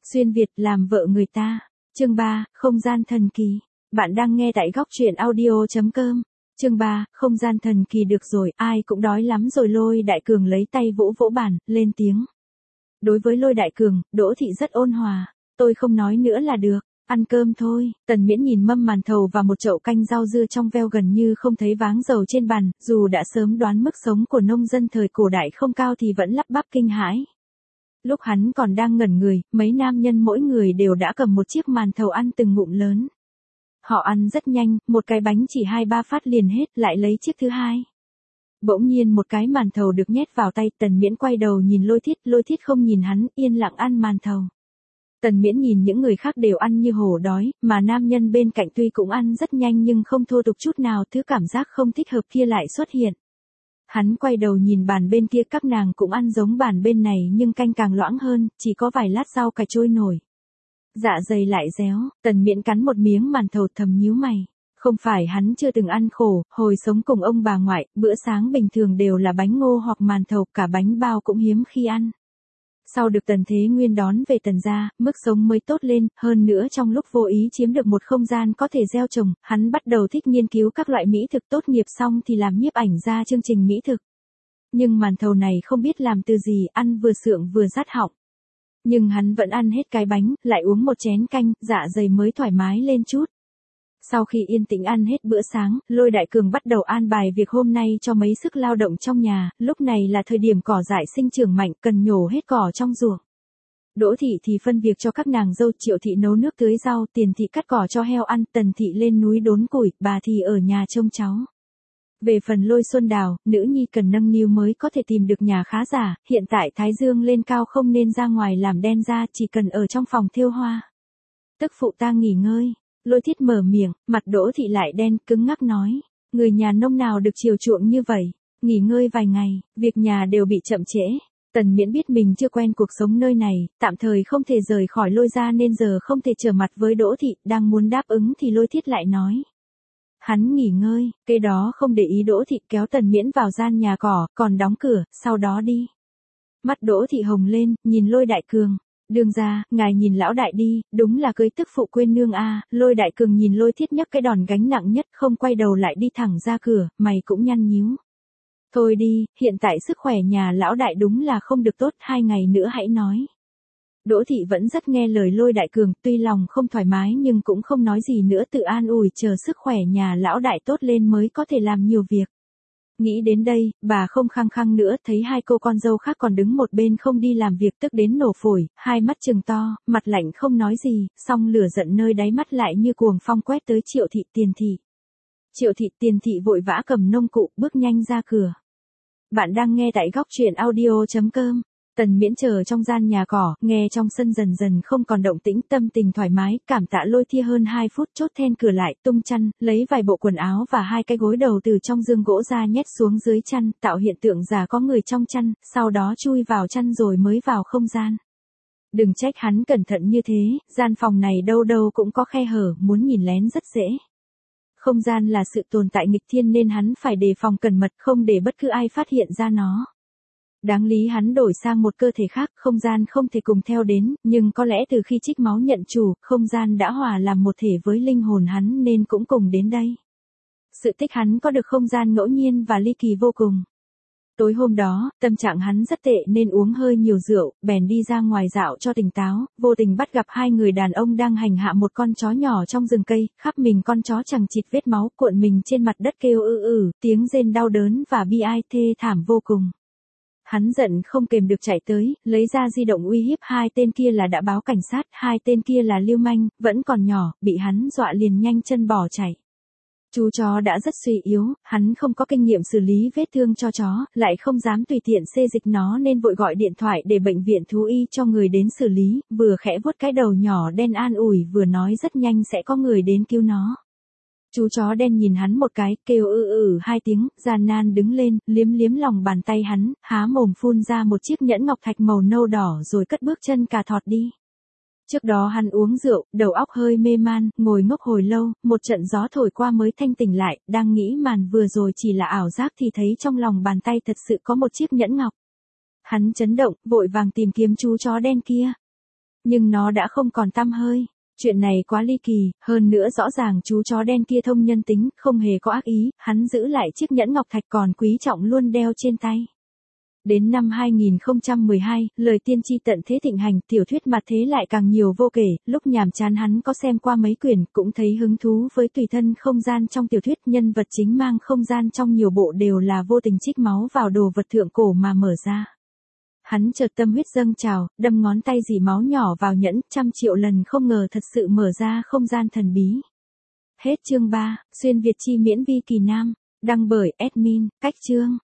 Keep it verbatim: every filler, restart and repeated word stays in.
Xuyên Việt làm vợ người ta. Chương ba, không gian thần kỳ. Bạn đang nghe tại góc truyện audio chấm com. Chương ba, không gian thần kỳ. Được rồi, ai cũng đói lắm rồi. Lôi Đại Cường lấy tay vỗ vỗ bàn, lên tiếng. Đối với Lôi Đại Cường, Đỗ Thị rất ôn hòa. Tôi không nói nữa là được, ăn cơm thôi. Tần Miễn nhìn mâm màn thầu và một chậu canh rau dưa trong veo gần như không thấy váng dầu trên bàn, dù đã sớm đoán mức sống của nông dân thời cổ đại không cao thì vẫn lắp bắp kinh hãi. Lúc hắn còn đang ngẩn người, mấy nam nhân mỗi người đều đã cầm một chiếc màn thầu ăn từng ngụm lớn. Họ ăn rất nhanh, một cái bánh chỉ hai ba phát liền hết, lại lấy chiếc thứ hai. Bỗng nhiên một cái màn thầu được nhét vào tay, Tần Miễn quay đầu nhìn Lôi Thiết, Lôi Thiết không nhìn hắn, yên lặng ăn màn thầu. Tần Miễn nhìn những người khác đều ăn như hổ đói, mà nam nhân bên cạnh tuy cũng ăn rất nhanh nhưng không thô tục chút nào, thứ cảm giác không thích hợp kia lại xuất hiện. Hắn quay đầu nhìn bàn bên kia, các nàng cũng ăn giống bàn bên này nhưng canh càng loãng hơn, chỉ có vài lát rau cải trôi nổi. Dạ dày lại réo, Tần Miễn cắn một miếng màn thầu thầm nhíu mày. Không phải hắn chưa từng ăn khổ, hồi sống cùng ông bà ngoại, bữa sáng bình thường đều là bánh ngô hoặc màn thầu, cả bánh bao cũng hiếm khi ăn. Sau được Tần Thế Nguyên đón về Tần gia, mức sống mới tốt lên, hơn nữa trong lúc vô ý chiếm được một không gian có thể gieo trồng, hắn bắt đầu thích nghiên cứu các loại mỹ thực, tốt nghiệp xong thì làm nhiếp ảnh ra chương trình mỹ thực. Nhưng màn thầu này không biết làm từ gì, ăn vừa sượng vừa rát họng. Nhưng hắn vẫn ăn hết cái bánh, lại uống một chén canh, dạ dày mới thoải mái lên chút. Sau khi yên tĩnh ăn hết bữa sáng, Lôi Đại Cường bắt đầu an bài việc hôm nay cho mấy sức lao động trong nhà, lúc này là thời điểm cỏ dại sinh trưởng mạnh, cần nhổ hết cỏ trong ruộng. Đỗ Thị thì phân việc cho các nàng dâu, Triệu Thị nấu nước tưới rau, Tiền Thị cắt cỏ cho heo ăn, Tần Thị lên núi đốn củi, bà thì ở nhà trông cháu. Về phần Lôi Xuân Đào, nữ nhi cần nâng niu mới có thể tìm được nhà khá giả, hiện tại thái dương lên cao không nên ra ngoài làm đen da, chỉ cần ở trong phòng thêu hoa. Tức phụ ta nghỉ ngơi. Lôi Thiết mở miệng, mặt Đỗ Thị lại đen, cứng ngắc nói. Người nhà nông nào được chiều chuộng như vậy, nghỉ ngơi vài ngày, việc nhà đều bị chậm trễ. Tần Miễn biết mình chưa quen cuộc sống nơi này, tạm thời không thể rời khỏi Lôi gia nên giờ không thể trở mặt với Đỗ Thị, đang muốn đáp ứng thì Lôi Thiết lại nói. Hắn nghỉ ngơi, cái đó không để ý. Đỗ Thị kéo Tần Miễn vào gian nhà cỏ, còn đóng cửa, sau đó đi. Mắt Đỗ Thị hồng lên, nhìn Lôi Đại Cường. Đường ra, ngài nhìn lão đại đi, đúng là cưới tức phụ quên nương a. À. Lôi Đại Cường nhìn Lôi Thiết nhấc cái đòn gánh nặng nhất, không quay đầu lại đi thẳng ra cửa, mày cũng nhăn nhíu. Thôi đi, hiện tại sức khỏe nhà lão đại đúng là không được tốt, hai ngày nữa hãy nói. Đỗ Thị vẫn rất nghe lời Lôi Đại Cường, tuy lòng không thoải mái nhưng cũng không nói gì nữa, tự an ủi chờ sức khỏe nhà lão đại tốt lên mới có thể làm nhiều việc. Nghĩ đến đây, bà không khăng khăng nữa, thấy hai cô con dâu khác còn đứng một bên không đi làm việc tức đến nổ phổi, hai mắt trừng to, mặt lạnh không nói gì, song lửa giận nơi đáy mắt lại như cuồng phong quét tới Triệu Thị, Tiền Thị. Triệu Thị, Tiền Thị vội vã cầm nông cụ, bước nhanh ra cửa. Bạn đang nghe tại góc truyện audio chấm com. Tần Miễn chờ trong gian nhà cỏ, nghe trong sân dần dần không còn động tĩnh, tâm tình thoải mái, cảm tạ Lôi Thia hơn hai phút, chốt then cửa lại, tung chăn, lấy vài bộ quần áo và hai cái gối đầu từ trong giường gỗ ra nhét xuống dưới chăn, tạo hiện tượng giả có người trong chăn, sau đó chui vào chăn rồi mới vào không gian. Đừng trách hắn cẩn thận như thế, gian phòng này đâu đâu cũng có khe hở, muốn nhìn lén rất dễ. Không gian là sự tồn tại nghịch thiên nên hắn phải đề phòng cẩn mật, không để bất cứ ai phát hiện ra nó. Đáng lý hắn đổi sang một cơ thể khác, không gian không thể cùng theo đến, nhưng có lẽ từ khi trích máu nhận chủ, không gian đã hòa làm một thể với linh hồn hắn nên cũng cùng đến đây. Sự tích hắn có được không gian ngẫu nhiên và ly kỳ vô cùng. Tối hôm đó, tâm trạng hắn rất tệ nên uống hơi nhiều rượu, bèn đi ra ngoài dạo cho tỉnh táo, vô tình bắt gặp hai người đàn ông đang hành hạ một con chó nhỏ trong rừng cây, khắp mình con chó chằng chịt vết máu, cuộn mình trên mặt đất kêu ư ử, tiếng rên đau đớn và bi ai thê thảm vô cùng. Hắn giận không kềm được chạy tới, lấy ra di động uy hiếp hai tên kia là đã báo cảnh sát, hai tên kia là lưu manh, vẫn còn nhỏ, bị hắn dọa liền nhanh chân bỏ chạy. Chú chó đã rất suy yếu, hắn không có kinh nghiệm xử lý vết thương cho chó, lại không dám tùy tiện xê dịch nó nên vội gọi điện thoại để bệnh viện thú y cho người đến xử lý, vừa khẽ vuốt cái đầu nhỏ đen an ủi vừa nói rất nhanh sẽ có người đến cứu nó. Chú chó đen nhìn hắn một cái, kêu ư ử hai tiếng, gian nan đứng lên, liếm liếm lòng bàn tay hắn, há mồm phun ra một chiếc nhẫn ngọc thạch màu nâu đỏ rồi cất bước chân cà thọt đi. Trước đó hắn uống rượu, đầu óc hơi mê man, ngồi ngốc hồi lâu, một trận gió thổi qua mới thanh tỉnh lại, đang nghĩ màn vừa rồi chỉ là ảo giác thì thấy trong lòng bàn tay thật sự có một chiếc nhẫn ngọc. Hắn chấn động, vội vàng tìm kiếm chú chó đen kia. Nhưng nó đã không còn tăm hơi. Chuyện này quá ly kỳ, hơn nữa rõ ràng chú chó đen kia thông nhân tính, không hề có ác ý, hắn giữ lại chiếc nhẫn ngọc thạch còn quý trọng luôn đeo trên tay. Đến năm hai nghìn không trăm mười hai, lời tiên tri tận thế thịnh hành, tiểu thuyết mặt thế lại càng nhiều vô kể, lúc nhàm chán hắn có xem qua mấy quyển, cũng thấy hứng thú với tùy thân không gian trong tiểu thuyết, nhân vật chính mang không gian trong nhiều bộ đều là vô tình trích máu vào đồ vật thượng cổ mà mở ra. Hắn chợt tâm huyết dâng trào, đâm ngón tay dỉ máu nhỏ vào nhẫn, trăm triệu lần không ngờ thật sự mở ra không gian thần bí. Hết chương ba, xuyên Việt chi miễn vi kỳ nam, đăng bởi admin, cách chương.